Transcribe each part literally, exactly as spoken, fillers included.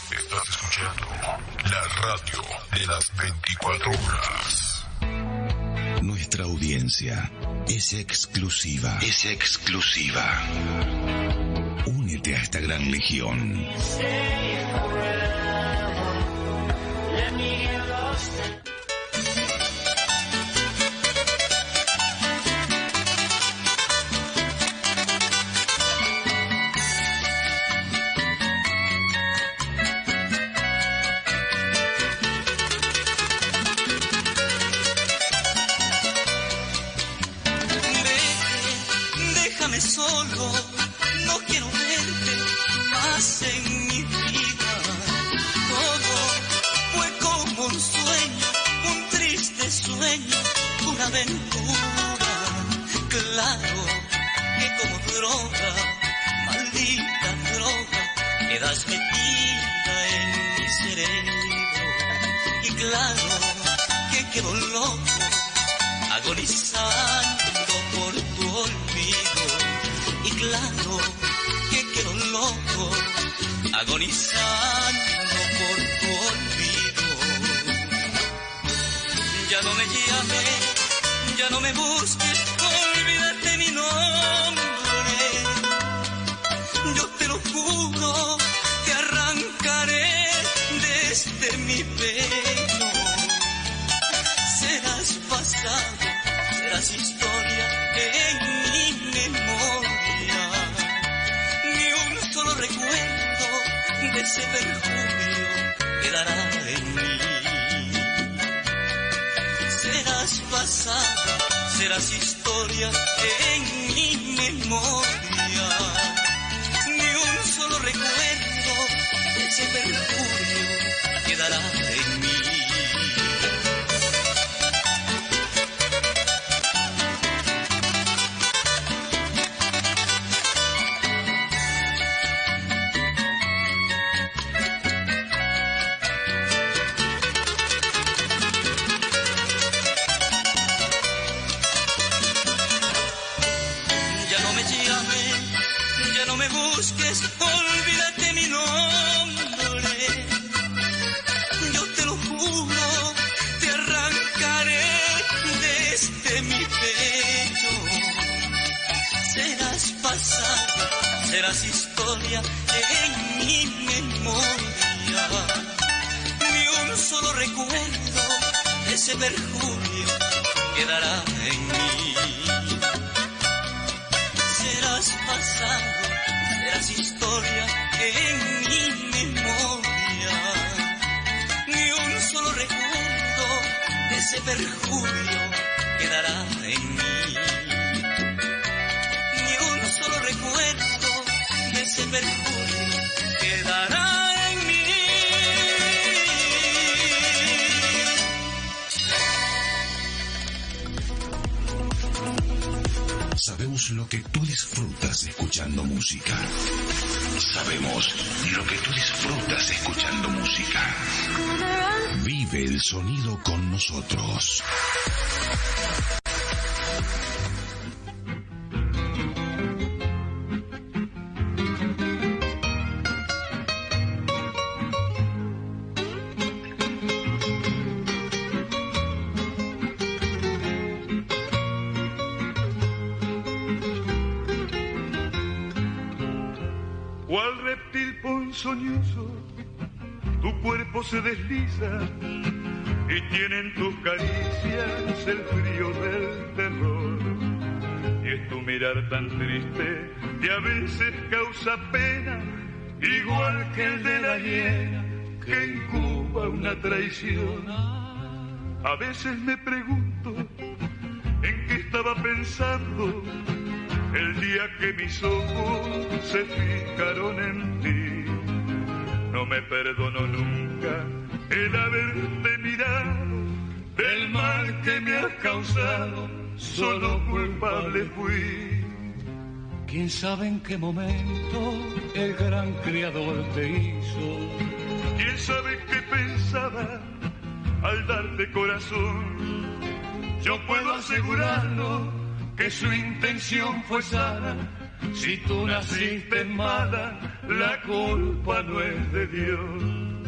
Estás escuchando la radio de las veinticuatro horas. Nuestra audiencia es exclusiva. Es exclusiva. Únete a esta gran legión. Solo, no quiero verte más en mi vida. Todo fue como un sueño, un triste sueño, una aventura. Claro que como droga, maldita droga, quedas metida en mi cerebro. Y claro que quedo loco, agonizando por tu olvido. Y claro que quedo loco, agonizando por tu olvido. Ya no me llames, ya no me busques, olvídate mi nombre. Yo te lo juro, te arrancaré desde mi pecho. Serás pasado, serás historia en mi memoria. Recuerdo de ese perjuro quedará en mí. Serás pasado, serás historia en mi memoria. Ni un solo recuerdo de ese perjuro quedará en mí. Olvídate mi nombre, yo te lo juro, te arrancaré desde mi pecho. Serás pasado, serás historia en mi memoria. Ni un solo recuerdo de ese perjurio quedará en mí. Serás pasado, serás historia en mi memoria. Ni un solo recuerdo de ese perjurio quedará en mí. Ni un solo recuerdo de ese perjurio quedará en mí. Sabemos lo que tú disfrutas escuchando música. Sabemos lo que tú disfrutas escuchando música. Vive el sonido con nosotros. Soñoso, tu cuerpo se desliza y tienen tus caricias el frío del terror. Y es tu mirar tan triste que a veces causa pena, igual que el de la hiena que incuba una traición. A veces me pregunto en qué estaba pensando el día que mis ojos se fijaron en ti. No me perdono nunca el haberte mirado, del mal que me has causado, solo culpable fui. ¿Quién sabe en qué momento el gran Creador te hizo? ¿Quién sabe qué pensaba al darte corazón? Yo puedo asegurarlo que su intención fue sana. Si tú naciste mala, la culpa no es de Dios.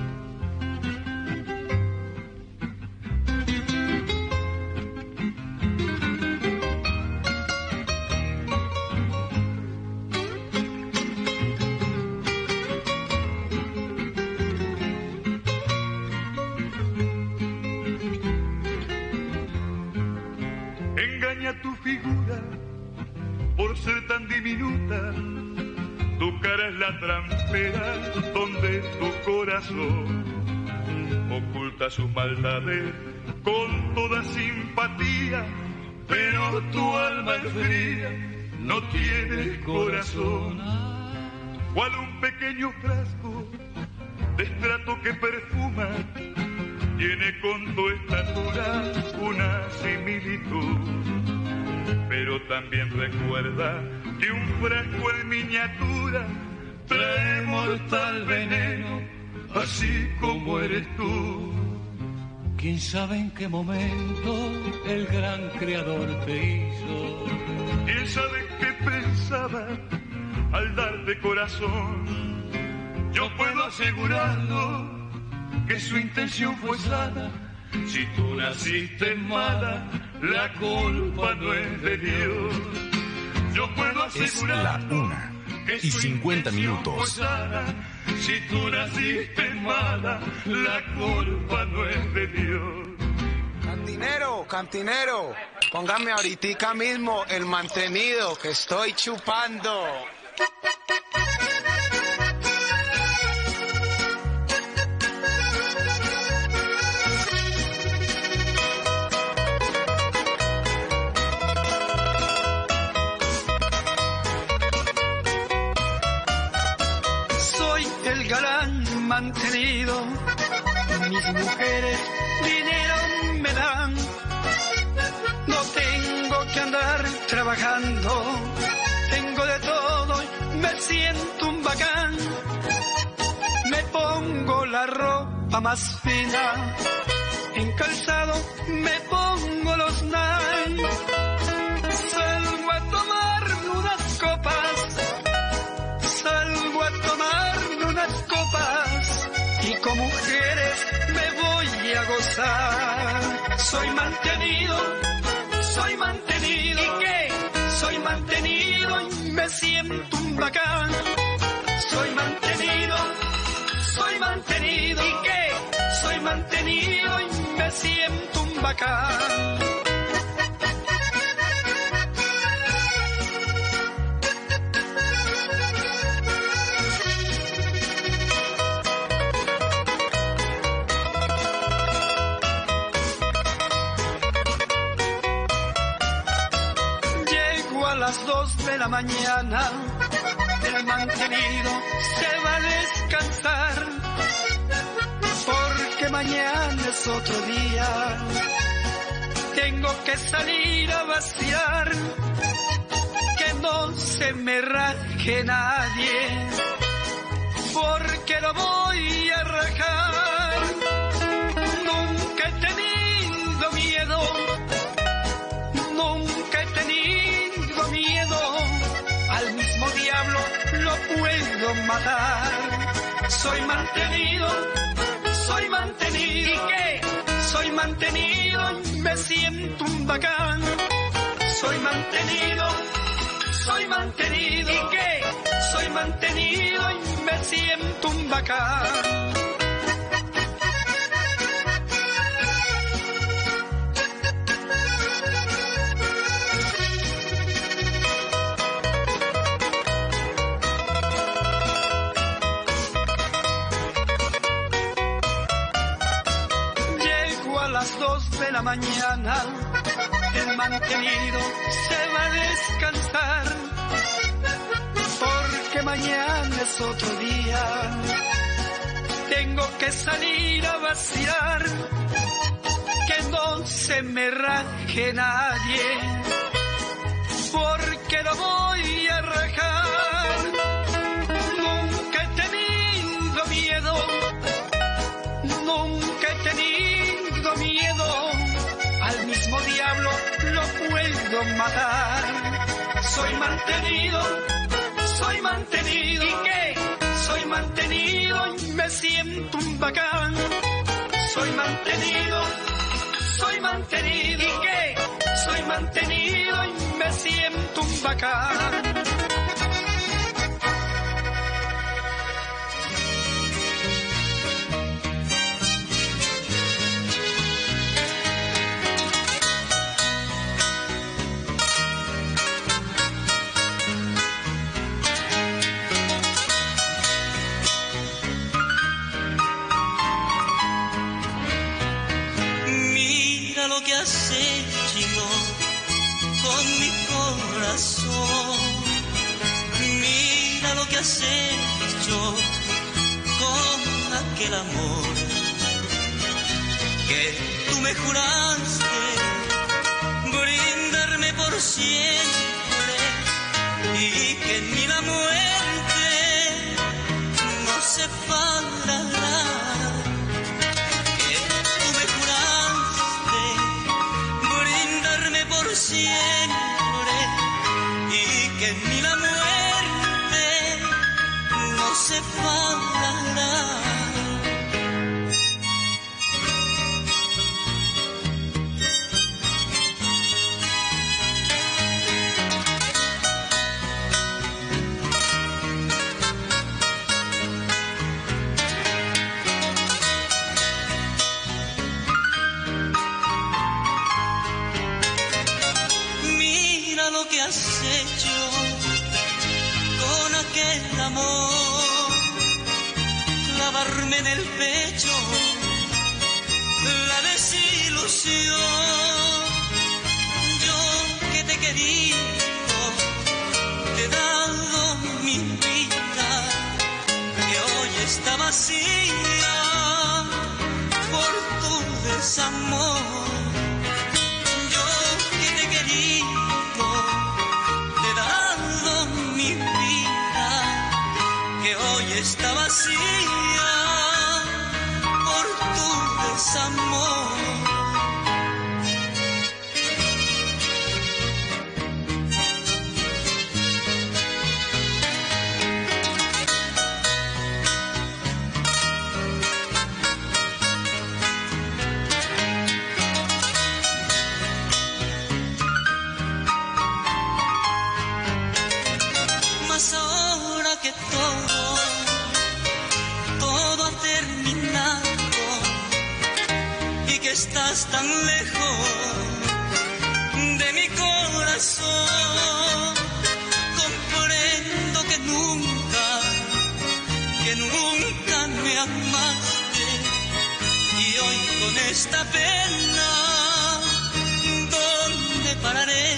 Tu figura por ser tan diminuta, tu cara es la trampera donde tu corazón oculta sus maldades con toda simpatía, pero tu alma es fría, no tienes corazón. Cual un pequeño frasco de estrato que perfuma, tiene con tu estatura una similitud. Pero también recuerda que un frasco en miniatura trae mortal veneno, así como eres tú. ¿Quién sabe en qué momento el gran creador te hizo? ¿Quién sabe qué pensaba al darte corazón? Yo puedo asegurarlo que su intención fue sana. Si tú naciste mala, la culpa no es de Dios. Yo puedo asegurar es la una y cincuenta minutos. Si tú naciste mala, la culpa no es de Dios. Cantinero, cantinero, póngame ahorita mismo el mantenido que estoy chupando. Mantenido, mis mujeres dinero me dan, no tengo que andar trabajando, tengo de todo, me siento un bacán, me pongo la ropa más fina, en calzado me pongo los Nike, salgo a tomarme unas copas, salgo a tomarme unas copas, y con mujeres me voy a gozar. Soy mantenido, soy mantenido. ¿Y qué? Soy mantenido y me siento un bacán. Soy mantenido, soy mantenido. ¿Y qué? Soy mantenido y me siento un bacán. Dos de la mañana, el mantenido se va a descansar, porque mañana es otro día, tengo que salir a vaciar, que no se me raje nadie, porque lo voy a rajar, nunca he tenido miedo, nunca he tenido miedo, al mismo diablo lo puedo matar. Soy mantenido, soy mantenido. ¿Y qué? Soy mantenido y me siento un bacán. Soy mantenido, soy mantenido. ¿Y qué? Soy mantenido y me siento un bacán. De la mañana, el mantenido se va a descansar, porque mañana es otro día, tengo que salir a vaciar, que no se me raje nadie, porque lo voy a rajar, nunca he tenido miedo, nunca he tenido miedo, al mismo diablo lo puedo matar. Soy mantenido, soy mantenido. ¿Y qué? soy mantenido y me siento un bacán. Soy mantenido, soy mantenido. ¿Y qué? Soy mantenido y me siento un bacán. Lo que has hecho con mi corazón, mira lo que has hecho con aquel amor que tú me juraste brindarme por siempre y que en mí la muerte no separará. Siempre y que en mí la muerte no separará. Que has hecho con aquel amor, clavarme en el pecho la desilusión. Yo que te he querido, te he dado mi vida, que hoy está vacía por tu desamor. Está vacía por tu desamor. Mas ahora que todo estás tan lejos de mi corazón, comprendo que nunca, que nunca me amaste, y hoy con esta pena, ¿dónde pararé?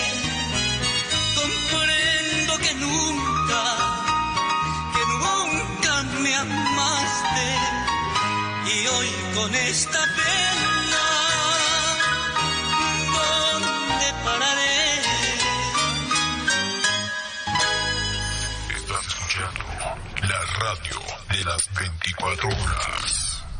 Comprendo que nunca, que nunca me amaste, y hoy con esta pena, ¿dónde pararé? Estás escuchando la radio de las veinticuatro horas.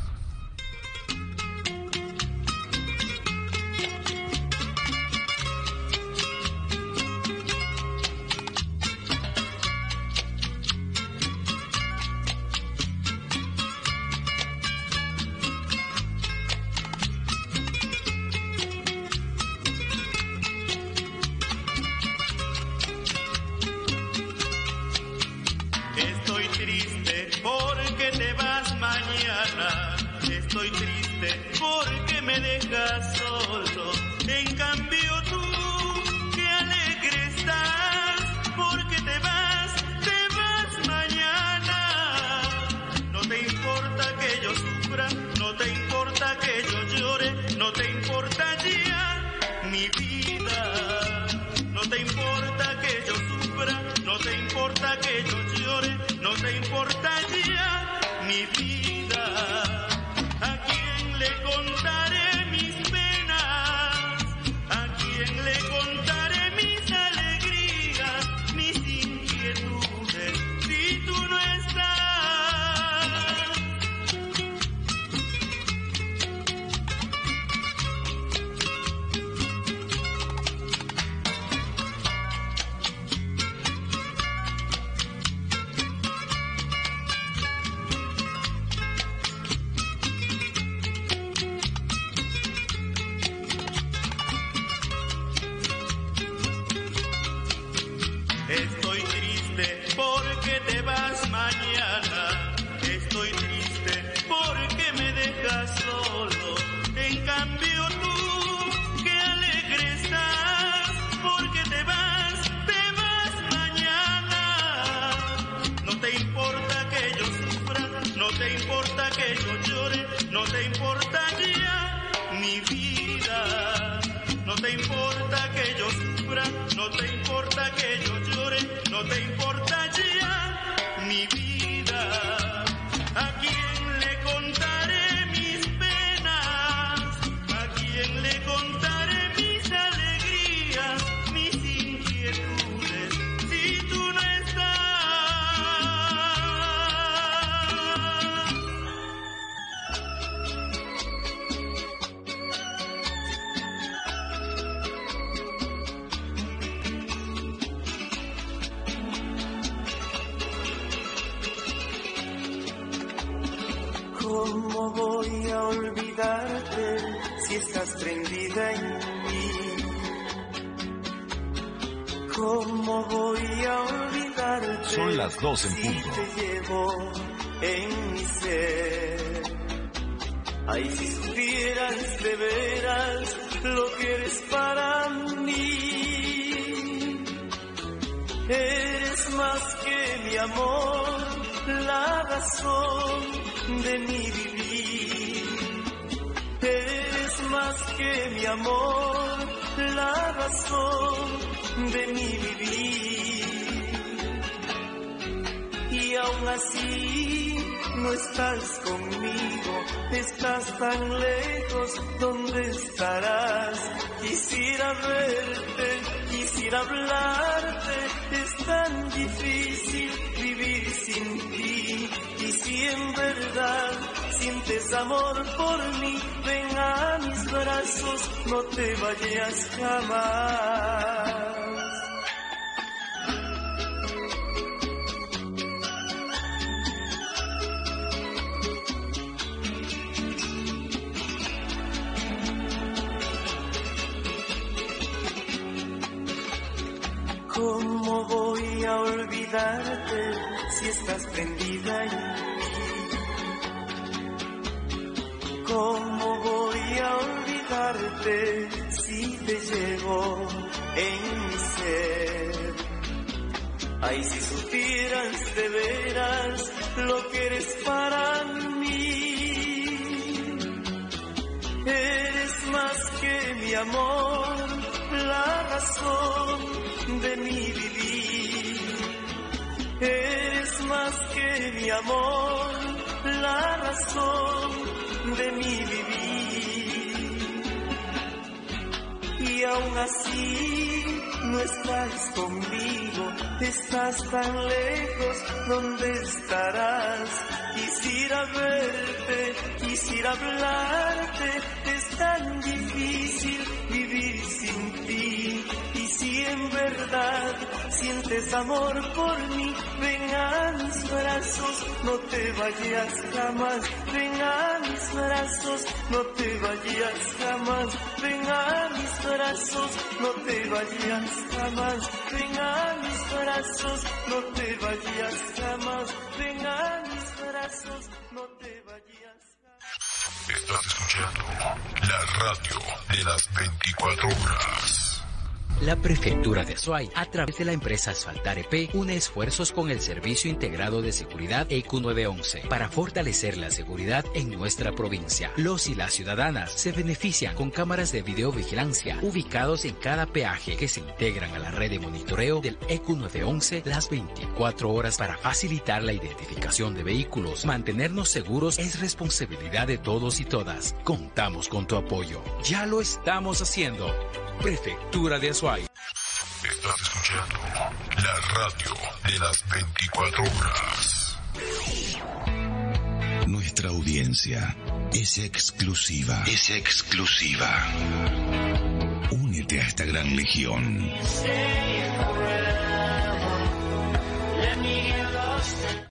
Estoy triste porque me dejas solo. En cambio tú, qué alegre estás, porque te vas, te vas mañana. No te importa que yo sufra, no te importa que yo llore, no te importa ya mi vida. No te importa que yo sufra, no te importa que yo llore, no te importa ya mi vida. ¿A quién le contaré mis penas? ¿A quién le contaré mis alegrías, mis inquietudes, si tú no estás? no te importa que yo llore, no te importa ya mi vida, no te importa que yo sufra, no te importa que yo llore, no te importa ya mi vida. ¿A quién le contaré mis penas? ¿A quién le contaré mis alegrías, mis inquietudes, si tú no estás? ¿Cómo voy a olvidarte si estás prendida en mí? ¿Cómo voy a olvidarte? Son las dos en si punto. te llevo en mi ser? Ay, si supieras de veras lo que eres para mí. Eres más que mi amor, la razón de mi vivir. Eres más que mi amor, la razón de mi vivir. Y aún así no estás conmigo, estás tan lejos, ¿dónde estarás? Quisiera verte, quisiera hablarte, es tan difícil vivir sin ti. Y si en verdad sientes amor por mí, ven a mis brazos, no te vayas jamás. ¿Cómo voy a olvidarte si estás prendida en mí? ¿Cómo voy a olvidarte si te llevo en mi ser? Ay, si supieras de veras lo que eres para mí. Eres más que mi amor, la razón de mi vivir. Eres más que mi amor, la razón de mi vivir. Y aún así no estás conmigo, estás tan lejos, ¿dónde estarás? Quisiera verte, quisiera hablarte, es tan difícil vivir sin ti. Y si en verdad sientes amor por mí, ven a mis brazos, no te vayas jamás. Ven a mis brazos, no te vayas jamás. Ven a mis brazos, no te vayas jamás. Ven a mis brazos, no te vayas jamás. Ven a mis brazos, no te vayas jamás. Estás escuchando la radio de las veinticuatro horas. La Prefectura de Azuay, a través de la empresa Asfaltar E P, une esfuerzos con el Servicio Integrado de Seguridad E Q nueve once para fortalecer la seguridad en nuestra provincia. Los y las ciudadanas se benefician con cámaras de videovigilancia ubicados en cada peaje que se integran a la red de monitoreo del E Q nueve once las veinticuatro horas para facilitar la identificación de vehículos. Mantenernos seguros es responsabilidad de todos y todas. Contamos con tu apoyo. Ya lo estamos haciendo. Prefectura de Azuay. Estás escuchando la radio de las veinticuatro horas. Nuestra audiencia es exclusiva. Es exclusiva. Únete a esta gran legión.